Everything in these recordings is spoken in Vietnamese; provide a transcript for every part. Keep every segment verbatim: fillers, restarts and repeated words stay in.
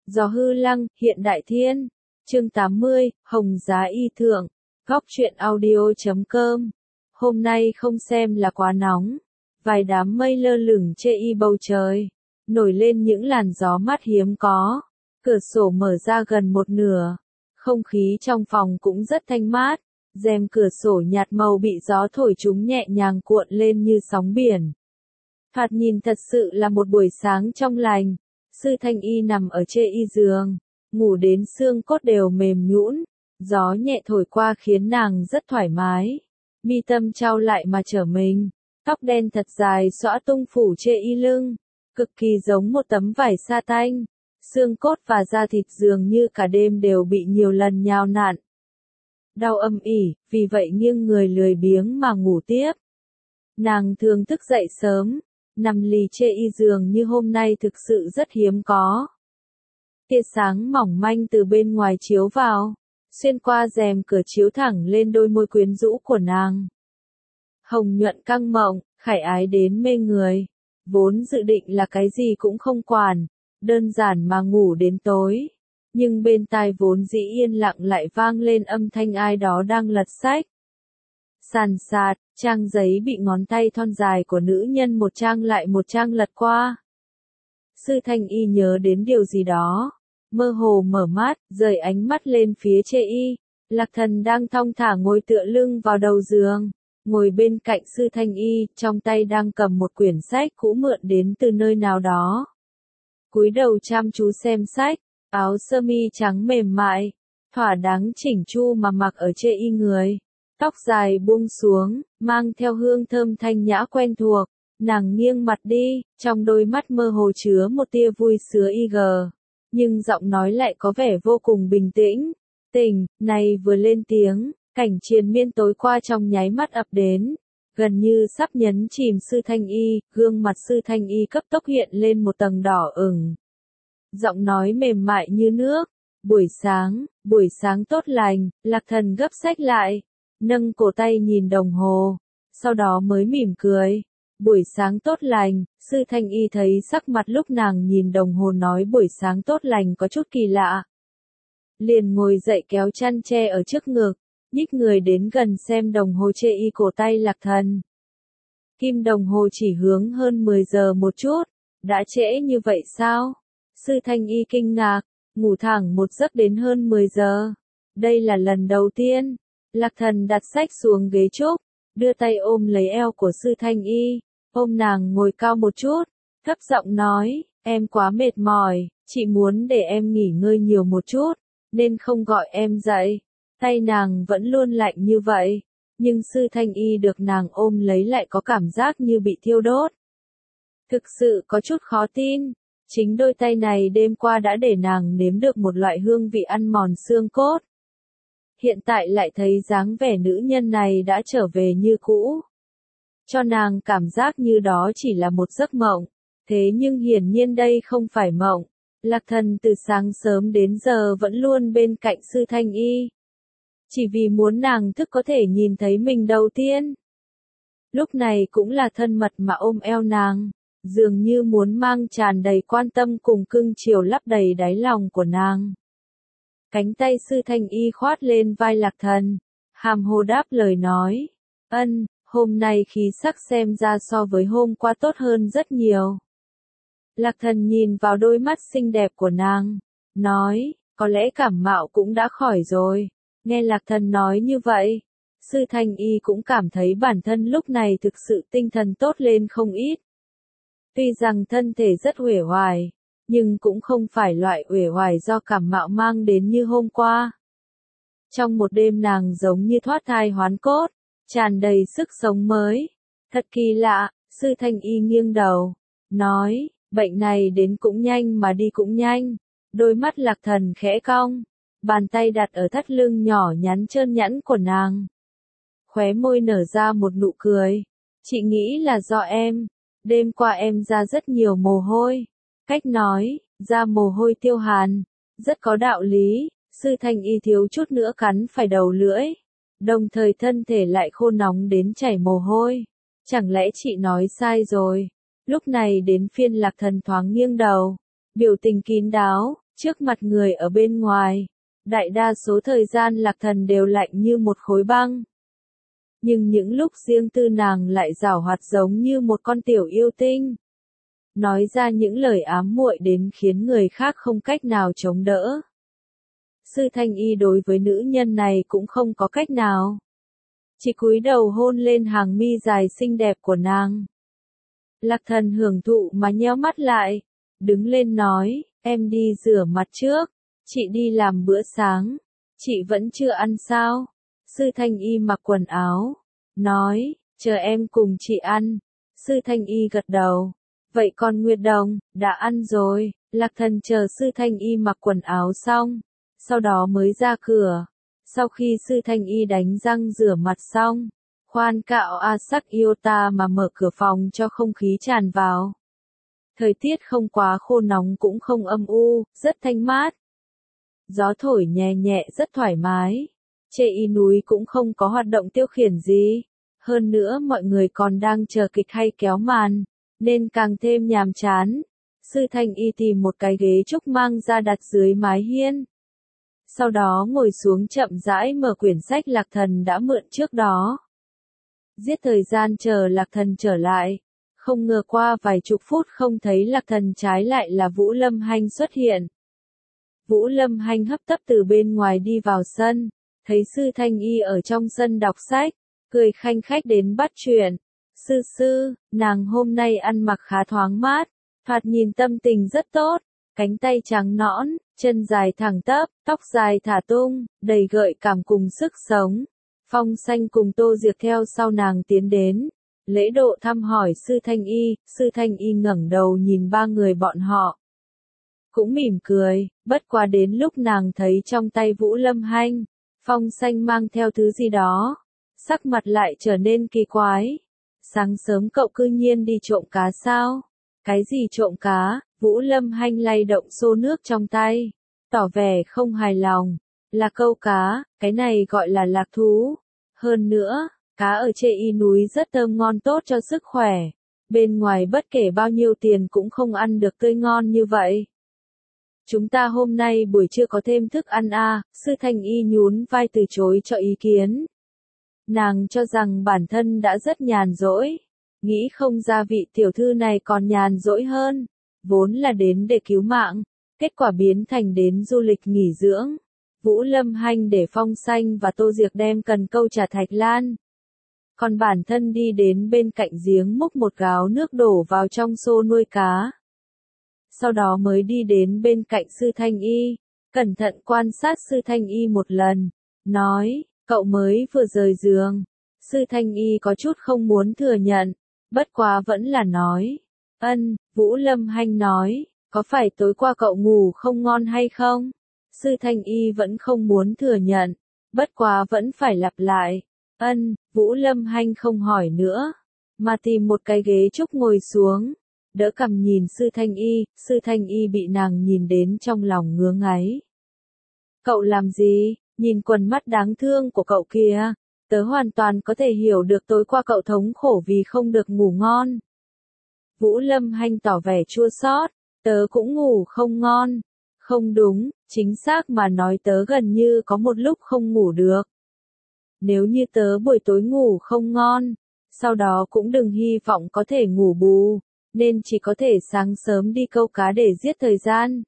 Gió hư lăng, hiện đại thiên. Chương tám mươi, Hồng giá y thượng. Góc truyện audio chấm com. Hôm nay không xem là quá nóng. Vài đám mây lơ lửng che y bầu trời. Nổi lên những làn gió mát hiếm có. Cửa sổ mở ra gần một nửa. Không khí trong phòng cũng rất thanh mát. Rèm cửa sổ nhạt màu bị gió thổi chúng nhẹ nhàng cuộn lên như sóng biển. Thoạt nhìn thật sự là một buổi sáng trong lành. Sư Thanh Y nằm ở chê y giường, ngủ đến xương cốt đều mềm nhũn, gió nhẹ thổi qua khiến nàng rất thoải mái. Mi tâm trao lại mà trở mình, tóc đen thật dài xõa tung phủ chê y lưng, cực kỳ giống một tấm vải sa tanh. Xương cốt và da thịt dường như cả đêm đều bị nhiều lần nhào nặn. Đau âm ỉ, vì vậy nghiêng người lười biếng mà ngủ tiếp. Nàng thường thức dậy sớm. Nằm lì chê y giường như hôm nay thực sự rất hiếm có. Tia sáng mỏng manh từ bên ngoài chiếu vào, xuyên qua rèm cửa chiếu thẳng lên đôi môi quyến rũ của nàng. Hồng nhuận căng mọng, khải ái đến mê người. Vốn dự định là cái gì cũng không quản, đơn giản mà ngủ đến tối. Nhưng bên tai vốn dĩ yên lặng lại vang lên âm thanh ai đó đang lật sách. Sàn sạt, trang giấy bị ngón tay thon dài của nữ nhân một trang lại một trang lật qua. Sư Thanh Y nhớ đến điều gì đó, mơ hồ mở mắt, rời ánh mắt lên phía chê y. Lạc Thần đang thong thả ngồi tựa lưng vào đầu giường, ngồi bên cạnh Sư Thanh Y, trong tay đang cầm một quyển sách cũ mượn đến từ nơi nào đó. Cúi đầu chăm chú xem sách, áo sơ mi trắng mềm mại, thỏa đáng chỉnh chu mà mặc ở chê y người. Tóc dài buông xuống, mang theo hương thơm thanh nhã quen thuộc, nàng nghiêng mặt đi, trong đôi mắt mơ hồ chứa một tia vui sướng y gờ, nhưng giọng nói lại có vẻ vô cùng bình tĩnh. Tình, này vừa lên tiếng, cảnh triền miên tối qua trong nháy mắt ập đến, gần như sắp nhấn chìm Sư Thanh Y, gương mặt Sư Thanh Y cấp tốc hiện lên một tầng đỏ ửng. Giọng nói mềm mại như nước, buổi sáng, buổi sáng tốt lành. Lạc Thần gấp sách lại, nâng cổ tay nhìn đồng hồ, sau đó mới mỉm cười. Buổi sáng tốt lành. Sư Thanh Y thấy sắc mặt lúc nàng nhìn đồng hồ nói buổi sáng tốt lành có chút kỳ lạ. Liền ngồi dậy kéo chăn che ở trước ngực, nhích người đến gần xem đồng hồ chê y cổ tay Lạc Thần. Kim đồng hồ chỉ hướng hơn mười giờ một chút, đã trễ như vậy sao? Sư Thanh Y kinh ngạc, ngủ thẳng một giấc đến hơn mười giờ. Đây là lần đầu tiên. Lạc Thần đặt sách xuống ghế trúc, đưa tay ôm lấy eo của Sư Thanh Y, ôm nàng ngồi cao một chút, thấp giọng nói, em quá mệt mỏi, chị muốn để em nghỉ ngơi nhiều một chút, nên không gọi em dậy. Tay nàng vẫn luôn lạnh như vậy, nhưng Sư Thanh Y được nàng ôm lấy lại có cảm giác như bị thiêu đốt. Thực sự có chút khó tin, chính đôi tay này đêm qua đã để nàng nếm được một loại hương vị ăn mòn xương cốt. Hiện tại lại thấy dáng vẻ nữ nhân này đã trở về như cũ. Cho nàng cảm giác như đó chỉ là một giấc mộng. Thế nhưng hiển nhiên đây không phải mộng. Lạc Thần từ sáng sớm đến giờ vẫn luôn bên cạnh Sư Thanh Y. Chỉ vì muốn nàng thức có thể nhìn thấy mình đầu tiên. Lúc này cũng là thân mật mà ôm eo nàng. Dường như muốn mang tràn đầy quan tâm cùng cưng chiều lấp đầy đáy lòng của nàng. Cánh tay Sư Thanh Y khoát lên vai Lạc Thần, hàm hồ đáp lời nói, ân, hôm nay khí sắc xem ra so với hôm qua tốt hơn rất nhiều. Lạc Thần nhìn vào đôi mắt xinh đẹp của nàng, nói, có lẽ cảm mạo cũng đã khỏi rồi. Nghe Lạc Thần nói như vậy, Sư Thanh Y cũng cảm thấy bản thân lúc này thực sự tinh thần tốt lên không ít. Tuy rằng thân thể rất uể oải, nhưng cũng không phải loại uể oải do cảm mạo mang đến như hôm qua. Trong một đêm nàng giống như thoát thai hoán cốt, tràn đầy sức sống mới. Thật kỳ lạ. Sư Thanh Y nghiêng đầu, nói, bệnh này đến cũng nhanh mà đi cũng nhanh. Đôi mắt Lạc Thần khẽ cong, bàn tay đặt ở thắt lưng nhỏ nhắn trơn nhẵn của nàng. Khóe môi nở ra một nụ cười. Chị nghĩ là do em, đêm qua em ra rất nhiều mồ hôi. Cách nói, ra mồ hôi tiêu hàn, rất có đạo lý. Sư Thanh Y thiếu chút nữa cắn phải đầu lưỡi, đồng thời thân thể lại khô nóng đến chảy mồ hôi. Chẳng lẽ chị nói sai rồi? Lúc này đến phiên Lạc Thần thoáng nghiêng đầu, biểu tình kín đáo, Trước mặt người ở bên ngoài, đại đa số thời gian Lạc Thần đều lạnh như một khối băng. Nhưng những lúc riêng tư nàng lại giảo hoạt giống như một con tiểu yêu tinh. Nói ra những lời ám muội đến khiến người khác không cách nào chống đỡ. Sư Thanh Y đối với nữ nhân này cũng không có cách nào. Chỉ cúi đầu hôn lên hàng mi dài xinh đẹp của nàng. Lạc Thần hưởng thụ mà nheo mắt lại, đứng lên nói, em đi rửa mặt trước, chị đi làm bữa sáng, chị vẫn chưa ăn sao? Sư Thanh Y mặc quần áo, nói, chờ em cùng chị ăn. Sư Thanh Y gật đầu, vậy còn Nguyệt Đồng, đã ăn rồi. Lạc Thần chờ Sư Thanh Y mặc quần áo xong, sau đó mới ra cửa. Sau khi Sư Thanh Y đánh răng rửa mặt xong, khoan cạo a sắc iota mà mở cửa phòng cho không khí tràn vào. Thời tiết không quá khô nóng cũng không âm u, rất thanh mát. Gió thổi nhẹ nhẹ rất thoải mái. Chê Y núi cũng không có hoạt động tiêu khiển gì. Hơn nữa mọi người còn đang chờ kịch hay kéo màn, nên càng thêm nhàm chán. Sư Thanh Y tìm một cái ghế trúc mang ra đặt dưới mái hiên. Sau đó ngồi xuống chậm rãi mở quyển sách Lạc Thần đã mượn trước đó. Giết thời gian chờ Lạc Thần trở lại. Không ngờ qua vài chục phút không thấy Lạc Thần, trái lại là Vũ Lâm Hanh xuất hiện. Vũ Lâm Hanh hấp tấp từ bên ngoài đi vào sân, thấy Sư Thanh Y ở trong sân đọc sách, cười khanh khách đến bắt chuyện. Sư sư, nàng hôm nay ăn mặc khá thoáng mát, thoạt nhìn tâm tình rất tốt, cánh tay trắng nõn, chân dài thẳng tắp, tóc dài thả tung, đầy gợi cảm cùng sức sống. Phong Xanh cùng Tô Diệc theo sau nàng tiến đến, lễ độ thăm hỏi Sư Thanh Y. Sư Thanh Y ngẩng đầu nhìn ba người bọn họ, cũng mỉm cười, bất quá đến lúc nàng thấy trong tay Vũ Lâm Hanh, Phong Xanh mang theo thứ gì đó, sắc mặt lại trở nên kỳ quái. Sáng sớm cậu cư nhiên đi trộm cá sao? Cái gì trộm cá? Vũ Lâm Hanh lay động xô nước trong tay, tỏ vẻ không hài lòng. Là câu cá, cái này gọi là lạc thú. Hơn nữa, cá ở Chê Y núi rất thơm ngon tốt cho sức khỏe. Bên ngoài bất kể bao nhiêu tiền cũng không ăn được tươi ngon như vậy. Chúng ta hôm nay buổi trưa có thêm thức ăn à? Sư Thanh Y nhún vai từ chối cho ý kiến. Nàng cho rằng bản thân đã rất nhàn rỗi, nghĩ không ra vị tiểu thư này còn nhàn rỗi hơn, vốn là đến để cứu mạng, kết quả biến thành đến du lịch nghỉ dưỡng. Vũ Lâm Hanh để Phong Xanh và Tô Diệc đem cần câu trà thạch lan, còn bản thân đi đến bên cạnh giếng múc một gáo nước đổ vào trong xô nuôi cá. Sau đó mới đi đến bên cạnh Sư Thanh Y, cẩn thận quan sát Sư Thanh Y một lần, nói, cậu mới vừa rời giường. Sư Thanh Y có chút không muốn thừa nhận, bất quá vẫn là nói, ân. Vũ Lâm Hanh nói, có phải tối qua cậu ngủ không ngon hay không? Sư Thanh Y vẫn không muốn thừa nhận, bất quá vẫn phải lặp lại, ân. Vũ Lâm Hanh không hỏi nữa, mà tìm một cái ghế trúc ngồi xuống, đỡ cằm nhìn Sư Thanh Y. Sư Thanh Y bị nàng nhìn đến trong lòng ngứa ngáy. Cậu làm gì? Nhìn quần mắt đáng thương của cậu kìa, tớ hoàn toàn có thể hiểu được tối qua cậu thống khổ vì không được ngủ ngon. Vũ Lâm Hanh tỏ vẻ chua xót, tớ cũng ngủ không ngon. Không đúng, chính xác mà nói tớ gần như có một lúc không ngủ được. Nếu như tớ buổi tối ngủ không ngon, sau đó cũng đừng hy vọng có thể ngủ bù, nên chỉ có thể sáng sớm đi câu cá để giết thời gian.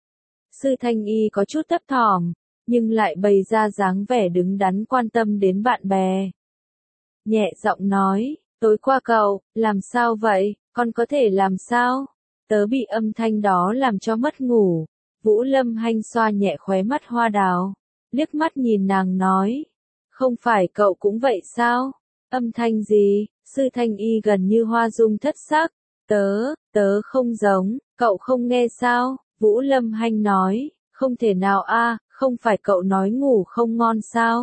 Sư Thanh Y có chút thấp thỏm, nhưng lại bày ra dáng vẻ đứng đắn quan tâm đến bạn bè. Nhẹ giọng nói, tối qua cậu, làm sao vậy, con có thể làm sao? Tớ bị âm thanh đó làm cho mất ngủ. Vũ Lâm Hanh xoa nhẹ khóe mắt hoa đào, liếc mắt nhìn nàng nói, không phải cậu cũng vậy sao? Âm thanh gì? Sư Thanh Y gần như hoa dung thất sắc, tớ, tớ không giống, cậu không nghe sao? Vũ Lâm Hanh nói, không thể nào a, không phải cậu nói ngủ không ngon sao?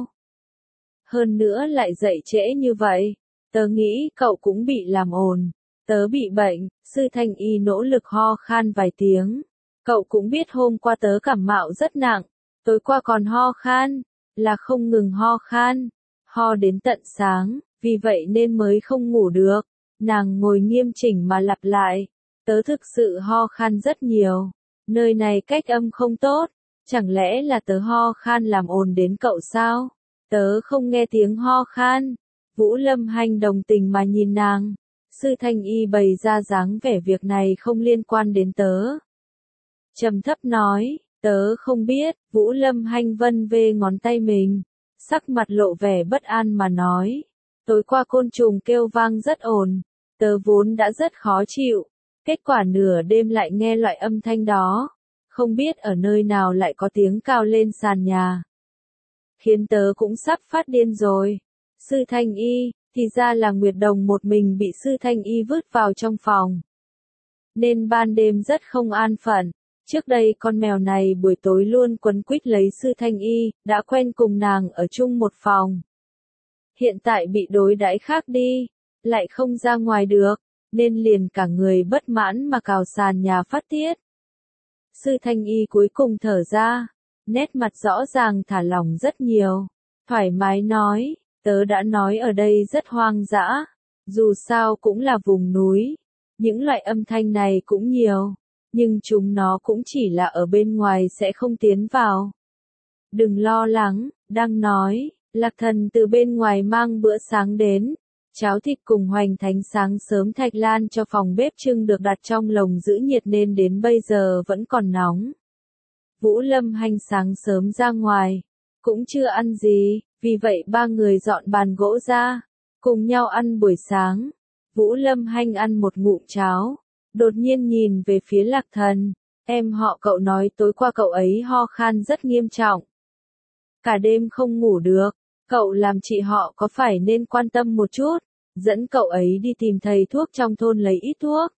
Hơn nữa lại dậy trễ như vậy, tớ nghĩ cậu cũng bị làm ồn, tớ bị bệnh. Sư Thanh Y nỗ lực ho khan vài tiếng, cậu cũng biết hôm qua tớ cảm mạo rất nặng, tối qua còn ho khan, là không ngừng ho khan, ho đến tận sáng, vì vậy nên mới không ngủ được. Nàng ngồi nghiêm chỉnh mà lặp lại, tớ thực sự ho khan rất nhiều, Nơi này cách âm không tốt, chẳng lẽ là tớ ho khan làm ồn đến cậu sao? Tớ không nghe tiếng ho khan. Vũ Lâm Hanh đồng tình mà nhìn nàng. Sư Thanh Y bày ra dáng vẻ việc này không liên quan đến tớ. Trầm thấp nói, tớ không biết. Vũ Lâm Hanh vân vê ngón tay mình, sắc mặt lộ vẻ bất an mà nói. Tối qua côn trùng kêu vang rất ồn, tớ vốn đã rất khó chịu. Kết quả nửa đêm lại nghe loại âm thanh đó. Không biết ở nơi nào lại có tiếng cao lên sàn nhà. Khiến tớ cũng sắp phát điên rồi. Sư Thanh Y, thì ra là Nguyệt Đồng một mình bị Sư Thanh Y vứt vào trong phòng. Nên ban đêm rất không an phận. Trước đây con mèo này buổi tối luôn quấn quýt lấy Sư Thanh Y, đã quen cùng nàng ở chung một phòng. Hiện tại bị đối đãi khác đi, lại không ra ngoài được, nên liền cả người bất mãn mà cào sàn nhà phát tiết. Sư Thanh Y cuối cùng thở ra, nét mặt rõ ràng thả lỏng rất nhiều, thoải mái nói, tớ đã nói ở đây rất hoang dã, dù sao cũng là vùng núi, những loại âm thanh này cũng nhiều, nhưng chúng nó cũng chỉ là ở bên ngoài sẽ không tiến vào. Đừng lo lắng, đang nói, Lạc Thần từ bên ngoài mang bữa sáng đến. Cháo thịt cùng hoành thánh sáng sớm Thạch Lan cho phòng bếp trưng được đặt trong lồng giữ nhiệt nên đến bây giờ vẫn còn nóng. Vũ Lâm Hanh sáng sớm ra ngoài, cũng chưa ăn gì, vì vậy ba người dọn bàn gỗ ra, cùng nhau ăn buổi sáng. Vũ Lâm Hanh ăn một ngụm cháo, đột nhiên nhìn về phía Lạc Thần, em họ cậu nói tối qua cậu ấy ho khan rất nghiêm trọng. Cả đêm không ngủ được, cậu làm chị họ có phải nên quan tâm một chút, dẫn cậu ấy đi tìm thầy thuốc trong thôn lấy ít thuốc.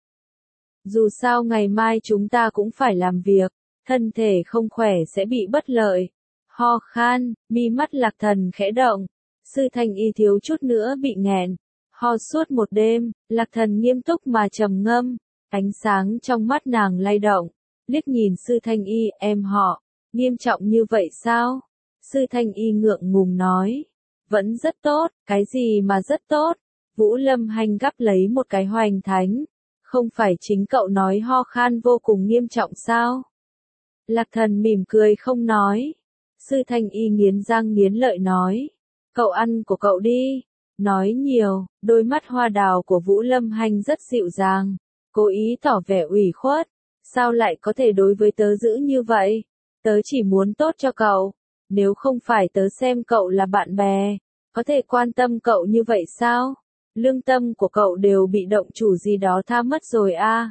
Dù sao ngày mai chúng ta cũng phải làm việc, thân thể không khỏe sẽ bị bất lợi. Ho khan, mi mắt Lạc Thần khẽ động, Sư Thanh Y thiếu chút nữa bị nghẹn. Ho suốt một đêm, Lạc Thần nghiêm túc mà trầm ngâm, ánh sáng trong mắt nàng lay động, liếc nhìn Sư Thanh Y, em họ, nghiêm trọng như vậy sao? Sư Thanh Y ngượng ngùng nói, vẫn rất tốt, cái gì mà rất tốt? Vũ Lâm Hanh gắp lấy một cái hoành thánh, không phải chính cậu nói ho khan vô cùng nghiêm trọng sao? Lạc Thần mỉm cười không nói. Sư Thanh Y nghiến răng nghiến lợi nói, cậu ăn của cậu đi. Nói nhiều, đôi mắt hoa đào của Vũ Lâm Hanh rất dịu dàng, cố ý tỏ vẻ ủy khuất, sao lại có thể đối với tớ dữ như vậy? Tớ chỉ muốn tốt cho cậu, nếu không phải tớ xem cậu là bạn bè, có thể quan tâm cậu như vậy sao? Lương tâm của cậu đều bị động chủ gì đó tha mất rồi a. À.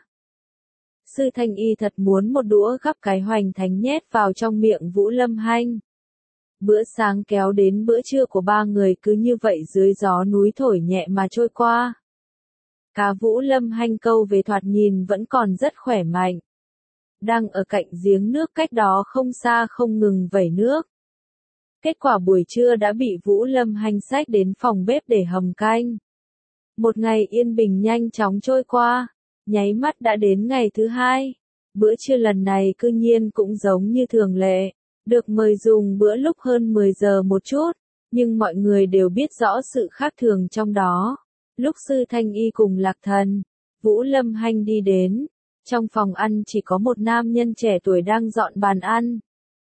Sư Thanh Y thật muốn một đũa gắp cái hoành thánh nhét vào trong miệng Vũ Lâm Hanh. Bữa sáng kéo đến bữa trưa của ba người cứ như vậy dưới gió núi thổi nhẹ mà trôi qua. Cá Vũ Lâm Hanh câu về thoạt nhìn vẫn còn rất khỏe mạnh. Đang ở cạnh giếng nước cách đó không xa không ngừng vẩy nước. Kết quả buổi trưa đã bị Vũ Lâm Hanh xách đến phòng bếp để hầm canh. Một ngày yên bình nhanh chóng trôi qua, nháy mắt đã đến ngày thứ hai. Bữa trưa lần này cư nhiên cũng giống như thường lệ, được mời dùng bữa lúc hơn mười giờ một chút, nhưng mọi người đều biết rõ sự khác thường trong đó. Lúc Sư Thanh Y cùng Lạc Thần, Vũ Lâm Hanh đi đến, trong phòng ăn chỉ có một nam nhân trẻ tuổi đang dọn bàn ăn.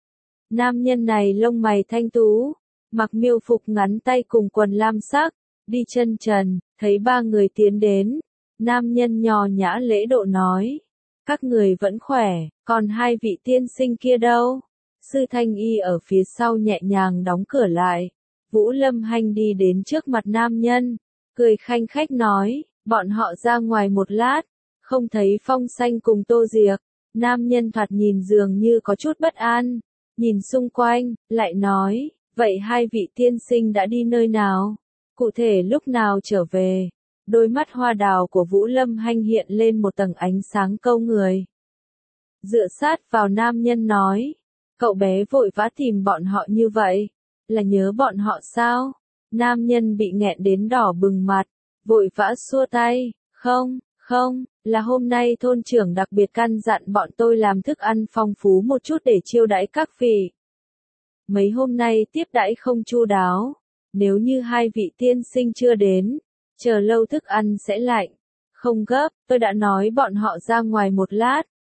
Nam nhân này lông mày thanh tú, mặc miêu phục ngắn tay cùng quần lam sắc, đi chân trần, thấy ba người tiến đến, nam nhân nhò nhã lễ độ nói, các người vẫn khỏe, còn hai vị tiên sinh kia đâu? Sư Thanh Y ở phía sau nhẹ nhàng đóng cửa lại, Vũ Lâm Hanh đi đến trước mặt nam nhân, cười khanh khách nói, bọn họ ra ngoài một lát, không thấy Phong Xanh cùng Tô Diệc. Nam nhân thoạt nhìn dường như có chút bất an, nhìn xung quanh, lại nói, vậy hai vị tiên sinh đã đi nơi nào? Cụ thể lúc nào trở về? Đôi mắt hoa đào của Vũ Lâm Hanh hiện lên một tầng ánh sáng câu người. Dựa sát vào nam nhân nói, cậu bé vội vã tìm bọn họ như vậy, là nhớ bọn họ sao? Nam nhân bị nghẹn đến đỏ bừng mặt, vội vã xua tay, không, không, là hôm nay thôn trưởng đặc biệt căn dặn bọn tôi làm thức ăn phong phú một chút để chiêu đãi các vị. Mấy hôm nay tiếp đãi không chu đáo, nếu như hai vị tiên sinh chưa đến, chờ lâu thức ăn sẽ lạnh. Không gấp, tôi đã nói bọn họ ra ngoài một lát,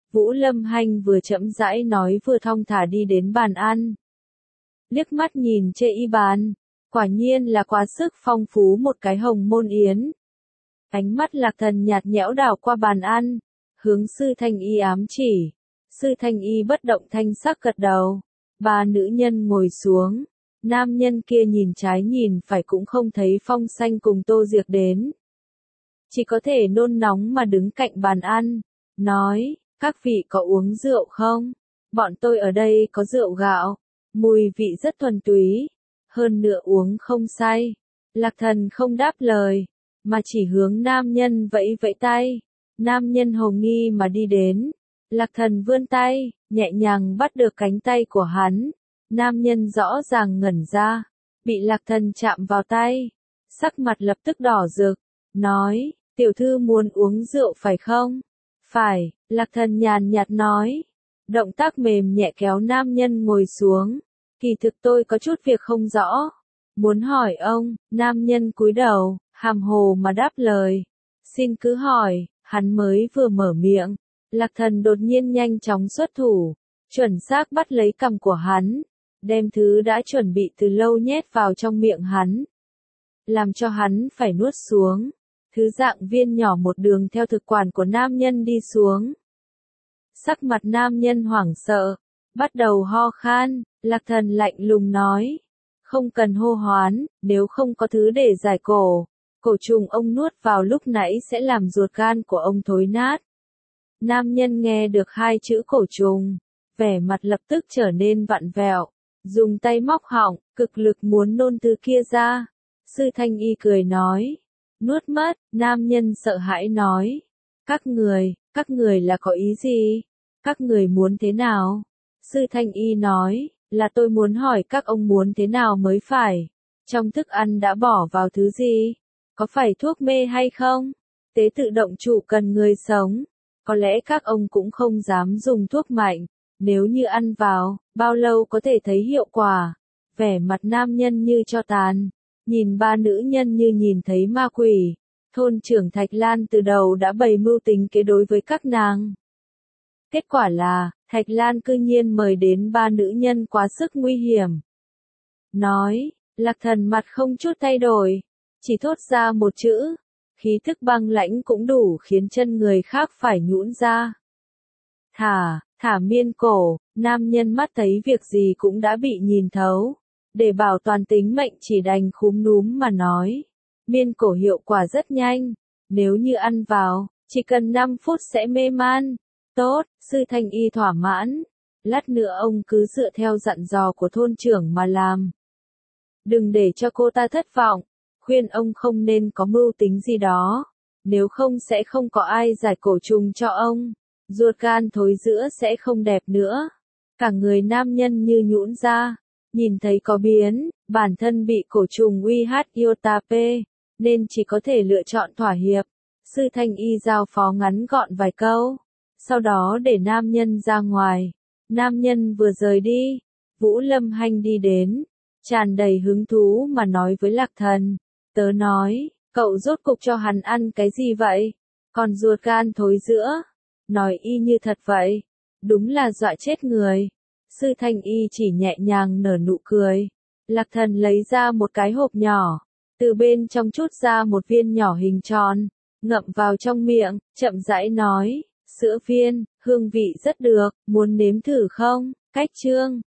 Vũ Lâm Hanh vừa chậm rãi nói vừa thong thả đi đến bàn ăn. Liếc mắt nhìn chê y bàn, quả nhiên là quá sức phong phú một cái hồng môn yến. Ánh mắt Lạc Thần nhạt nhẽo đảo qua bàn ăn, hướng Sư Thanh Y ám chỉ. Sư Thanh Y bất động thanh sắc gật đầu. Ba nữ nhân ngồi xuống. Nam nhân kia nhìn trái nhìn phải cũng không thấy Phong Xanh cùng Tô Diệc đến. Chỉ có thể nôn nóng mà đứng cạnh bàn ăn. Nói, các vị có uống rượu không? Bọn tôi ở đây có rượu gạo. Mùi vị rất thuần túy. Hơn nữa uống không say. Lạc Thần không đáp lời, mà chỉ hướng nam nhân vẫy vẫy tay. Nam nhân hồ nghi mà đi đến. Lạc Thần vươn tay, nhẹ nhàng bắt được cánh tay của hắn. Nam nhân rõ ràng ngẩn ra, bị Lạc Thần chạm vào tay. Sắc mặt lập tức đỏ rực, nói, tiểu thư muốn uống rượu phải không? Phải, Lạc Thần nhàn nhạt nói. Động tác mềm nhẹ kéo nam nhân ngồi xuống. Kỳ thực tôi có chút việc không rõ. Muốn hỏi ông, nam nhân cúi đầu, hàm hồ mà đáp lời. Xin cứ hỏi, hắn mới vừa mở miệng. Lạc Thần đột nhiên nhanh chóng xuất thủ, chuẩn xác bắt lấy cằm của hắn, đem thứ đã chuẩn bị từ lâu nhét vào trong miệng hắn. Làm cho hắn phải nuốt xuống. Thứ dạng viên nhỏ một đường theo thực quản của nam nhân đi xuống. Sắc mặt nam nhân hoảng sợ, bắt đầu ho khan. Lạc Thần lạnh lùng nói, không cần hô hoán, nếu không có thứ để giải cổ, cổ trùng ông nuốt vào lúc nãy sẽ làm ruột gan của ông thối nát. Nam nhân nghe được hai chữ cổ trùng, vẻ mặt lập tức trở nên vặn vẹo, dùng tay móc họng, cực lực muốn nôn thứ kia ra. Sư Thanh Y cười nói, nuốt mất. Nam nhân sợ hãi nói, các người, các người là có ý gì? Các người muốn thế nào? Sư Thanh Y nói, là tôi muốn hỏi các ông muốn thế nào mới phải. Trong thức ăn đã bỏ vào thứ gì? Có phải thuốc mê hay không? Tế tự động chủ cần người sống. Có lẽ các ông cũng không dám dùng thuốc mạnh. Nếu như ăn vào, bao lâu có thể thấy hiệu quả? Vẻ mặt nam nhân như cho tàn. Nhìn ba nữ nhân như nhìn thấy ma quỷ. Thôn trưởng Thạch Lan từ đầu đã bày mưu tính kế đối với các nàng. Kết quả là, Thạch Lan cư nhiên mời đến ba nữ nhân quá sức nguy hiểm. Nói, Lạc Thần mặt không chút thay đổi, chỉ thốt ra một chữ, khí thức băng lãnh cũng đủ khiến chân người khác phải nhũn ra. Thả, thả miên cổ, nam nhân mắt thấy việc gì cũng đã bị nhìn thấu. Để bảo toàn tính mệnh chỉ đành khúm núm mà nói. Miên cổ hiệu quả rất nhanh, nếu như ăn vào, chỉ cần năm phút sẽ mê man. Tốt, Sư Thanh Y thỏa mãn. Lát nữa ông cứ dựa theo dặn dò của thôn trưởng mà làm. Đừng để cho cô ta thất vọng. Khuyên ông không nên có mưu tính gì đó. Nếu không sẽ không có ai giải cổ trùng cho ông. Ruột gan thối rữa sẽ không đẹp nữa. Cả người nam nhân như nhũn ra. Nhìn thấy có biến, bản thân bị cổ trùng uy hát iota P, nên chỉ có thể lựa chọn thỏa hiệp. Sư Thanh Y giao phó ngắn gọn vài câu. Sau đó để nam nhân ra ngoài. Nam nhân vừa rời đi, Vũ Lâm Hanh đi đến, tràn đầy hứng thú mà nói với Lạc Thần. Tớ nói, cậu rốt cục cho hắn ăn cái gì vậy? Còn ruột gan thối rữa. Nói y như thật vậy. Đúng là dọa chết người. Sư Thanh Y chỉ nhẹ nhàng nở nụ cười. Lạc Thần lấy ra một cái hộp nhỏ. Từ bên trong trút ra một viên nhỏ hình tròn. Ngậm vào trong miệng, chậm rãi nói. Sữa viên, hương vị rất được, muốn nếm thử không? Cách chương